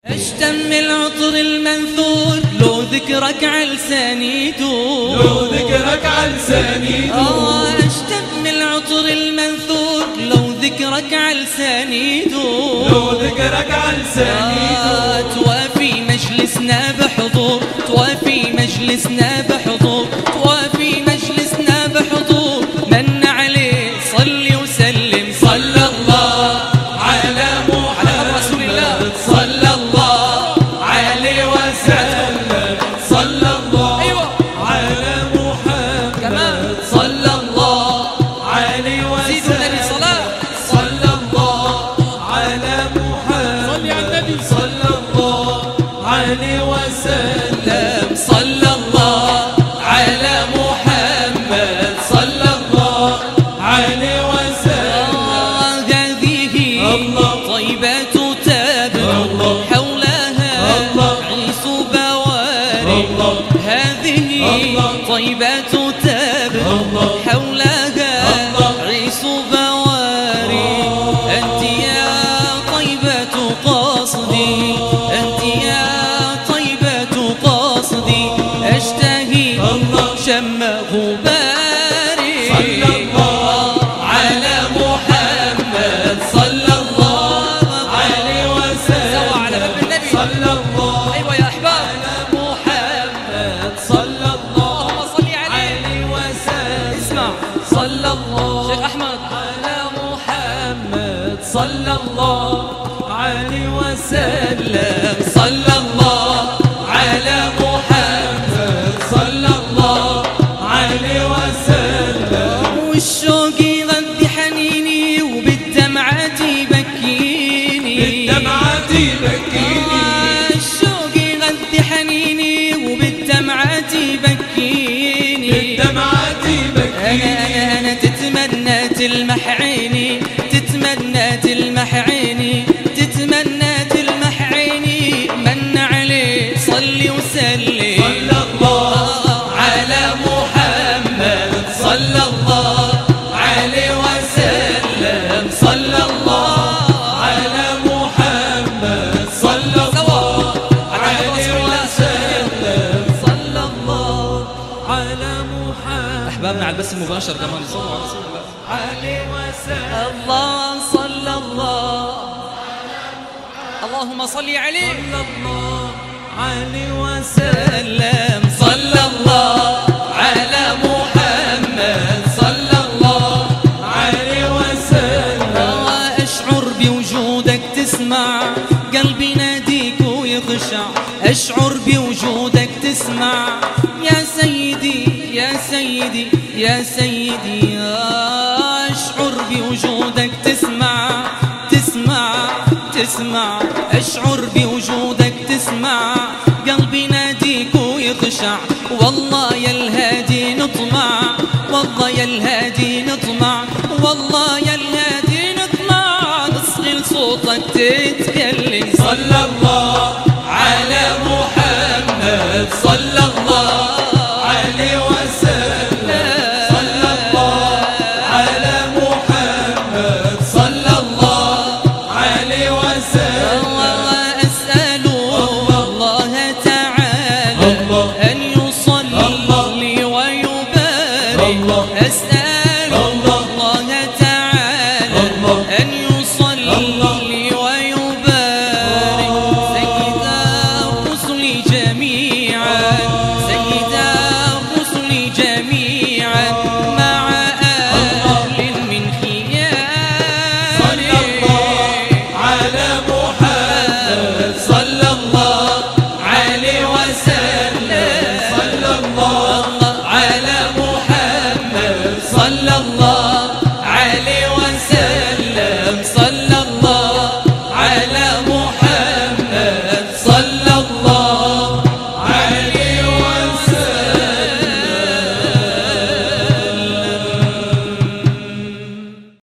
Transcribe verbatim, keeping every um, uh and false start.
اشتم العطر المنثور لو ذكرك عالساني يدور، لو ذكرك عالساني يدور. اشتم العطر المنثور لو ذكرك عالساني يدور، لو ذكرك عالساني يدور. توافي مجلسنا بحضور، توافي مجلسنا بحضور، توافي مجلسنا بحضور. من عليه صلي وسلم، صلى الله على محمد رسول الله، صلى الله عليه وسلم. صلى الله أيوة على محمد كمان، صلى الله عليه وسلم. زيدوا النبي صلاة، صلى الله على محمد، صلي على النبي صلى الله عليه وسلم. صلى الله على محمد، صلى الله عليه وسلم. هذه الله طيبات تابن الله حولها الله عيس بواري، الله هذه الله طيبات تابن الله حولها الله عيس بواري. أنت يا طيبة قصدي، أنت يا طيبة قصدي، أشتهي الله شم غباري. صلى الله على محمد، صلى الله عليه وسلم. سوا على باب النبي، صلى الله أيوة يا أحباب، على محمد، صلى الله اللهم صل عليه. عليه وسلم. اسمع، صلى الله شيخ أحمد على محمد، صلى الله عليه وسلم. صلى الله على محمد، صلى الله عليه وسلم. والشوق يغذي حنيني وبالدمعة يبكيني، بالدمعة يبكيني. الشوق يغذي حنيني وبالدمعة يبكيني. بالدمعة يبكيني. أنا أنا أنا تتمنى تلمح عيني، تتمنى تلمح عيني، تتمنى تلمح عيني. من عليه صلي وسلم، صلى الله على محمد، صلى الله عليه وسلم. صلى الله على محمد، صلى الله عليه وسلم. صلى الله على محمد. أحبابنا على البث المباشر كمان يصلوا على رسول الله عليه وسلم. الله صلى الله، اللهم صل عليه صلى الله عليه وسلم. سلم. صلى الله على محمد، صلى الله عليه وسلم. أشعر بوجودك تسمع قلبي يناديك ويخشع، أشعر بوجودك تسمع يا سيدي يا سيدي يا سيدي. أشعر بوجودك تسمع تسمع تسمع، أشعر بوجودك تسمع قلبي يناديك ويخشع. والله يا الهادي نطمع، والله يا الهادي نطمع، والله يا الهادي نطمع، نصغي لصوتك تتكلم. صلى الله